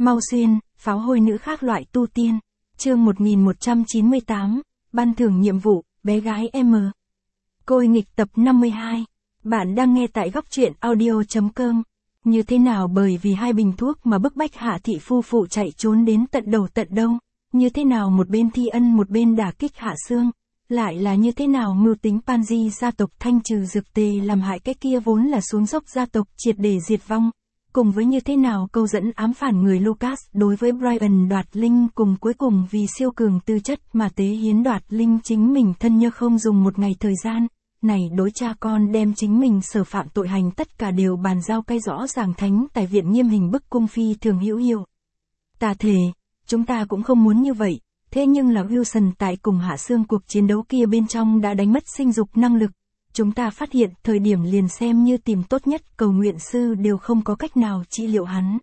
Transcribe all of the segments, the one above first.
Mau xuyên, pháo hôi nữ khác loại tu tiên. Chương 1198, ban thưởng nhiệm vụ, bé gái M. Côi nghịch tập 52. Bạn đang nghe tại góc truyện audio.com. Như thế nào bởi vì hai bình thuốc mà bức bách Hạ thị phu phụ chạy trốn đến tận đầu tận đâu, như thế nào một bên thi ân một bên đả kích Hạ Sương, lại là như thế nào mưu tính Panji gia tộc thanh trừ dược tề làm hại cái kia vốn là xuống dốc gia tộc triệt để diệt vong, cùng với như thế nào câu dẫn ám phản người Lucas đối với Brian đoạt linh, cùng cuối cùng vì siêu cường tư chất mà tế hiến đoạt linh chính mình thân nhơ không dùng một ngày thời gian. Này đối cha con đem chính mình sở phạm tội hành tất cả đều bàn giao cái rõ ràng thánh tài viện nghiêm hình bức cung phi thường hữu hiệu. Ta thề, chúng ta cũng không muốn như vậy, thế nhưng là Wilson tại cùng Hạ Sương cuộc chiến đấu kia bên trong đã đánh mất sinh dục năng lực. Chúng ta phát hiện thời điểm liền xem như tìm tốt nhất cầu nguyện sư đều không có cách nào trị liệu hắn.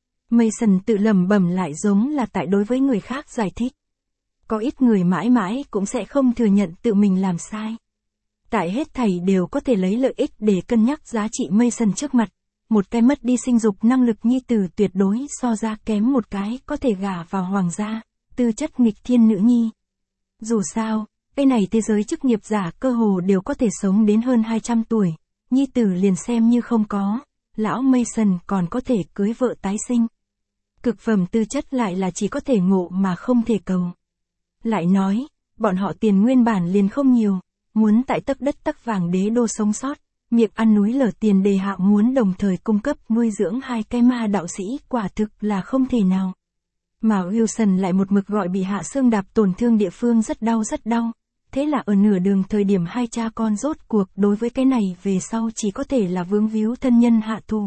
Mason tự lẩm bẩm lại giống là tại đối với người khác giải thích. Có ít người mãi mãi cũng sẽ không thừa nhận tự mình làm sai. Tại hết thảy đều có thể lấy lợi ích để cân nhắc giá trị Mason trước mặt. Một cái mất đi sinh dục năng lực nhi tử tuyệt đối so ra kém một cái có thể gả vào hoàng gia, tư chất nghịch thiên nữ nhi. Dù sao, cái này thế giới chức nghiệp giả cơ hồ đều có thể sống đến hơn 200 tuổi, nhi tử liền xem như không có, lão Mason còn có thể cưới vợ tái sinh. Cực phẩm tư chất lại là chỉ có thể ngộ mà không thể cầu. Lại nói, bọn họ tiền nguyên bản liền không nhiều, muốn tại tấc đất tấc vàng đế đô sống sót, miệng ăn núi lở tiền đề hạ muốn đồng thời cung cấp nuôi dưỡng hai cái ma đạo sĩ quả thực là không thể nào. Mà Wilson lại một mực gọi bị Hạ Sương đạp tổn thương địa phương rất đau rất đau. Thế là ở nửa đường thời điểm hai cha con rốt cuộc đối với cái này về sau chỉ có thể là vướng víu thân nhân hạ thủ.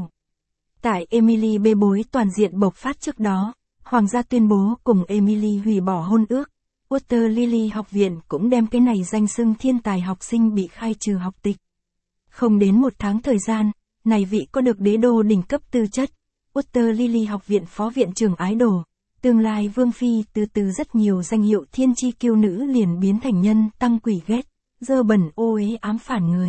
Tại Emily bê bối toàn diện bộc phát trước đó, hoàng gia tuyên bố cùng Emily hủy bỏ hôn ước. Water Lily học viện cũng đem cái này danh xưng thiên tài học sinh bị khai trừ học tịch. Không đến một tháng thời gian, này vị có được đế đô đỉnh cấp tư chất, Water Lily học viện phó viện trưởng ái đồ, tương lai vương phi từ từ rất nhiều danh hiệu thiên chi kiêu nữ liền biến thành nhân tăng quỷ ghét, dơ bẩn ô uế ám phản người.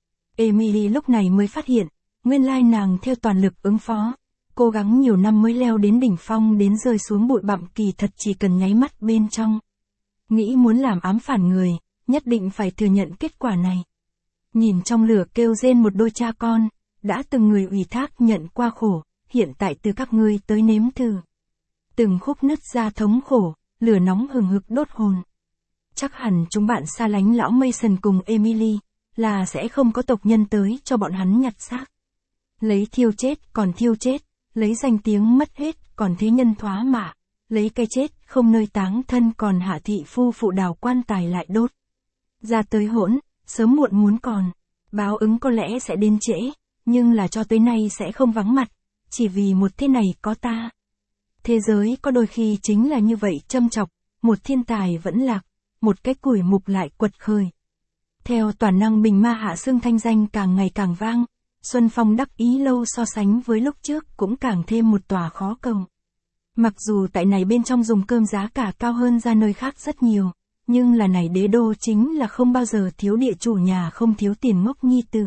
Emily lúc này mới phát hiện, nguyên lai nàng theo toàn lực ứng phó, cố gắng nhiều năm mới leo đến đỉnh phong đến rơi xuống bụi bặm kỳ thật chỉ cần nháy mắt bên trong. Nghĩ muốn làm ám phản người, nhất định phải thừa nhận kết quả này. Nhìn trong lửa kêu rên một đôi cha con, đã từng người ủy thác nhận qua khổ, hiện tại từ các ngươi tới nếm thử. Từng khúc nứt ra thống khổ, lửa nóng hừng hực đốt hồn. Chắc hẳn chúng bạn xa lánh lão Mason cùng Emily, là sẽ không có tộc nhân tới cho bọn hắn nhặt xác. Lấy thiêu chết còn thiêu chết, lấy danh tiếng mất hết còn thế nhân thoá mạ, lấy cái chết không nơi táng thân còn Hạ thị phu phụ đào quan tài lại đốt. Ra tới hỗn, sớm muộn muốn còn, báo ứng có lẽ sẽ đến trễ, nhưng là cho tới nay sẽ không vắng mặt, chỉ vì một thế này có ta. Thế giới có đôi khi chính là như vậy châm chọc, một thiên tài vẫn lạc, một cái củi mục lại quật khơi. Theo toàn năng bình ma Hạ Sương thanh danh càng ngày càng vang, Xuân Phong đắc ý lâu so sánh với lúc trước cũng càng thêm một tòa khó cầu. Mặc dù tại này bên trong dùng cơm giá cả cao hơn ra nơi khác rất nhiều, nhưng là này đế đô chính là không bao giờ thiếu địa chủ nhà không thiếu tiền ngốc nhi tử.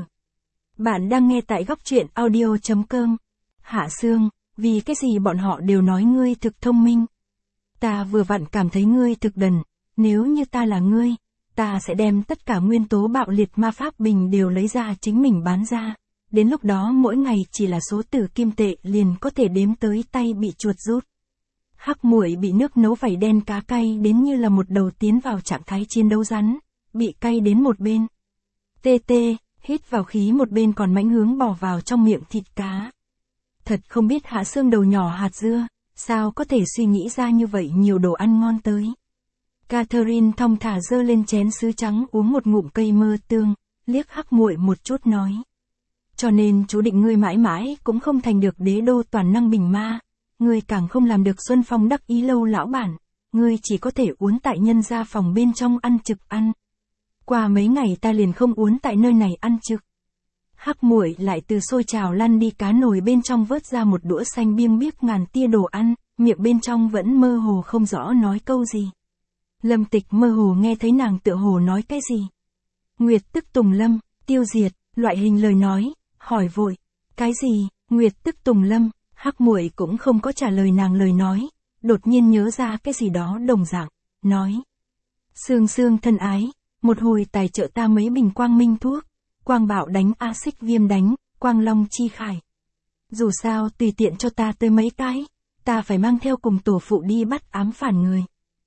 Bạn đang nghe tại góc truyện audio.com. Hạ Sương, vì cái gì bọn họ đều nói ngươi thực thông minh. Ta vừa vặn cảm thấy ngươi thực đần, nếu như ta là ngươi, ta sẽ đem tất cả nguyên tố bạo liệt ma pháp bình đều lấy ra chính mình bán ra. Đến lúc đó mỗi ngày chỉ là số tử kim tệ liền có thể đếm tới tay bị chuột rút. Hắc muội bị nước nấu vảy đen cá cay đến như là một đầu tiến vào trạng thái chiến đấu rắn, bị cay đến một bên. Tê tê, hít vào khí một bên còn mãnh hướng bỏ vào trong miệng thịt cá. Thật không biết Hạ Sương đầu nhỏ hạt dưa, sao có thể suy nghĩ ra như vậy nhiều đồ ăn ngon tới. Catherine thong thả dơ lên chén sứ trắng uống một ngụm cây mơ tương, liếc Hắc muội một chút nói. Cho nên chú định ngươi mãi mãi cũng không thành được đế đô toàn năng bình ma. Ngươi càng không làm được Xuân Phong đắc ý lâu lão bản, ngươi chỉ có thể uốn tại nhân gia phòng bên trong ăn trực ăn. Qua mấy ngày ta liền không uốn tại nơi này ăn trực. Hắc muội lại từ xôi trào lăn đi cá nồi bên trong vớt ra một đũa xanh biêng biếc ngàn tia đồ ăn, miệng bên trong vẫn mơ hồ không rõ nói câu gì. Lâm Tịch mơ hồ nghe thấy nàng tựa hồ nói cái gì. Nguyệt tức Tùng Lâm, tiêu diệt, loại hình lời nói, hỏi vội. Cái gì, Nguyệt tức Tùng Lâm, Hắc muội cũng không có trả lời nàng lời nói, đột nhiên nhớ ra cái gì đó đồng dạng, nói. Sương Sương thân ái, một hồi tài trợ ta mấy bình quang minh thuốc, quang bạo đánh axit viêm đánh, quang long chi khải. Dù sao tùy tiện cho ta tới mấy cái, ta phải mang theo cùng tổ phụ đi bắt ám phản người.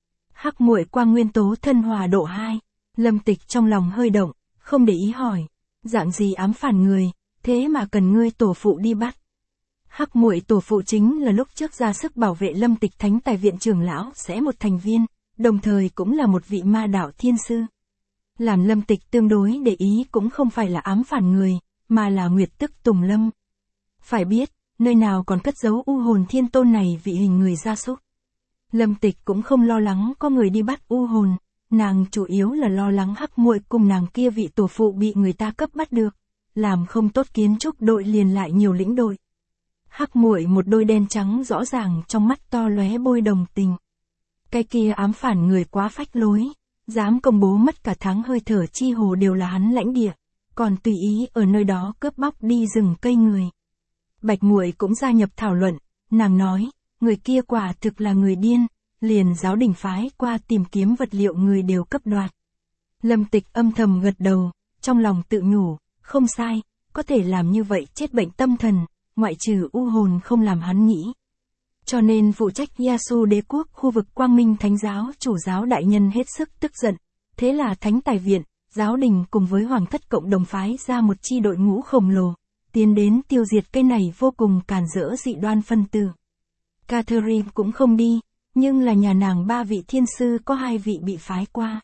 Hắc muội quang nguyên tố thân hòa độ 2, Lâm Tịch trong lòng hơi động, không để ý hỏi, dạng gì ám phản người, thế mà cần ngươi tổ phụ đi bắt. Hắc muội tổ phụ chính là lúc trước ra sức bảo vệ Lâm Tịch Thánh Tài Viện trưởng lão sẽ một thành viên, đồng thời cũng là một vị ma đạo thiên sư. Làm Lâm Tịch tương đối để ý cũng không phải là ám phản người, mà là Nguyệt Tức Tùng Lâm. Phải biết, nơi nào còn cất giấu u hồn thiên tôn này vị hình người gia súc. Lâm Tịch cũng không lo lắng có người đi bắt u hồn, nàng chủ yếu là lo lắng Hắc muội cùng nàng kia vị tổ phụ bị người ta cấp bắt được, làm không tốt kiến trúc đội liền lại nhiều lĩnh đội. Hắc muội một đôi đen trắng rõ ràng trong mắt to lóe bôi đồng tình. Cái kia ám phản người quá phách lối, dám công bố mất cả tháng hơi thở chi hồ đều là hắn lãnh địa, còn tùy ý ở nơi đó cướp bóc đi rừng cây người. Bạch muội cũng gia nhập thảo luận, nàng nói, người kia quả thực là người điên, liền giáo đình phái qua tìm kiếm vật liệu người đều cấp đoạt. Lâm Tịch âm thầm gật đầu, trong lòng tự nhủ, không sai, có thể làm như vậy chết bệnh tâm thần, ngoại trừ u hồn không làm hắn nghĩ. Cho nên phụ trách Yasu đế quốc khu vực Quang Minh Thánh giáo chủ giáo đại nhân hết sức tức giận, thế là Thánh Tài Viện, giáo đình cùng với Hoàng thất cộng đồng phái ra một chi đội ngũ khổng lồ, tiến đến tiêu diệt cái này vô cùng càn rỡ dị đoan phân tử. Catherine cũng không đi, nhưng là nhà nàng 3 vị thiên sư có 2 vị bị phái qua.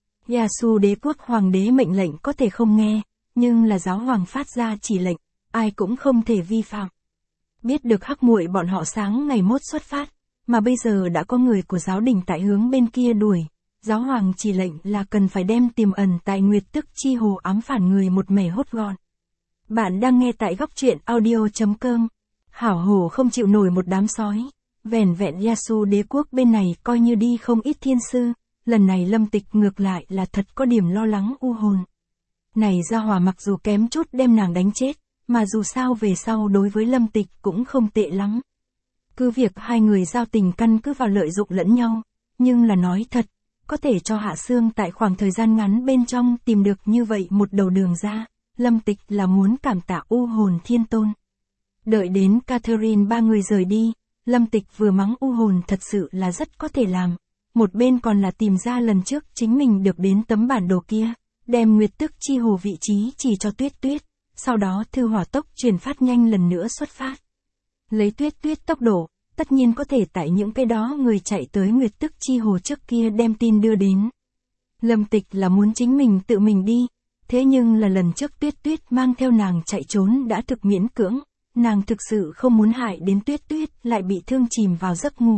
Yasu đế quốc hoàng đế mệnh lệnh có thể không nghe, nhưng là giáo hoàng phát ra chỉ lệnh, ai cũng không thể vi phạm. Biết được Hắc muội bọn họ sáng ngày mốt xuất phát, mà bây giờ đã có người của giáo đình tại hướng bên kia đuổi, giáo hoàng chỉ lệnh là cần phải đem tiềm ẩn tại Nguyệt Tức chi hồ ám phản người một mẻ hốt gọn. Bạn đang nghe tại góc truyện audio.com. Hảo hổ không chịu nổi một đám sói, vẻn vẹn Yasu đế quốc bên này coi như đi không ít thiên sư, lần này Lâm Tịch ngược lại là thật có điểm lo lắng u hồn. Này gia hỏa mặc dù kém chút đem nàng đánh chết, mà dù sao về sau đối với Lâm Tịch cũng không tệ lắm. Cứ việc hai người giao tình căn cứ vào lợi dụng lẫn nhau, nhưng là nói thật, có thể cho Hạ Sương tại khoảng thời gian ngắn bên trong tìm được như vậy một đầu đường ra, Lâm Tịch là muốn cảm tạ u hồn thiên tôn. Đợi đến Catherine 3 người rời đi, Lâm Tịch vừa mắng u hồn thật sự là rất có thể làm, một bên còn là tìm ra lần trước chính mình được đến tấm bản đồ kia, đem Nguyệt Tức chi hồ vị trí chỉ cho Tuyết Tuyết, sau đó thư hỏa tốc truyền phát nhanh lần nữa xuất phát. Lấy Tuyết Tuyết tốc độ, tất nhiên có thể tại những cái đó người chạy tới Nguyệt Tức chi hồ trước kia đem tin đưa đến. Lâm Tịch là muốn chính mình tự mình đi, thế nhưng là lần trước Tuyết Tuyết mang theo nàng chạy trốn đã thực miễn cưỡng, nàng thực sự không muốn hại đến Tuyết Tuyết lại bị thương chìm vào giấc ngủ.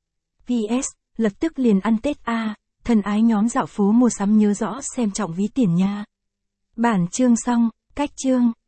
PS, lập tức liền ăn Tết a, thân ái nhóm dạo phố mua sắm nhớ rõ xem trọng ví tiền nha. Bản chương xong, cách chương.